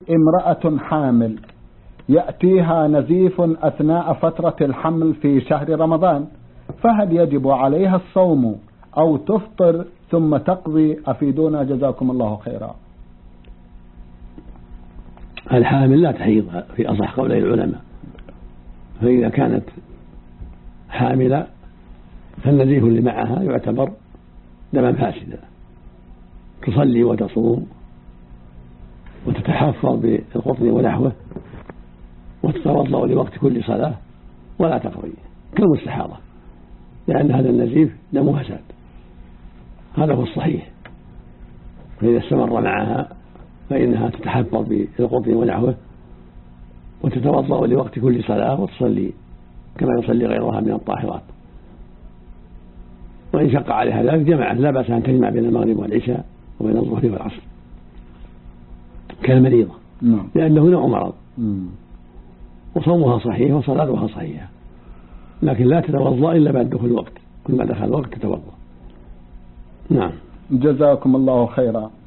امرأة حامل يأتيها نزيف أثناء فترة الحمل في شهر رمضان، فهل يجب عليها الصوم أو تفطر ثم تقضي؟ أفيدونا جزاكم الله خيرا. الحامل لا تحيض في أصح قولي العلماء، فإذا كانت حاملة فالنزيف اللي معها يعتبر دما فاسدا، تصلي وتصوم وتتحفظ بالقطن ونحوه وتتوضأ لوقت كل صلاة ولا تقضي كالمستحاضة، لأن هذا النزيف دم فساد، هذا هو الصحيح. فإذا استمر معها فإنها تتحفظ بالقطن ونحوه وتتوضأ لوقت كل صلاة وتصلي كما يصلي غيرها من الطاهرات. وإن شق عليها ذلك جمعت، لا بأس أن تجمع بين المغرب والعشاء وبين الظهر والعصر كالمريضة، لأنه نوع مرض، وصومها صحيح وصلاتها صحيحة، لكن لا تتوضأ إلا بعد دخول الوقت، كل ما دخل الوقت تتوضأ. نعم. جزاكم الله خيرا.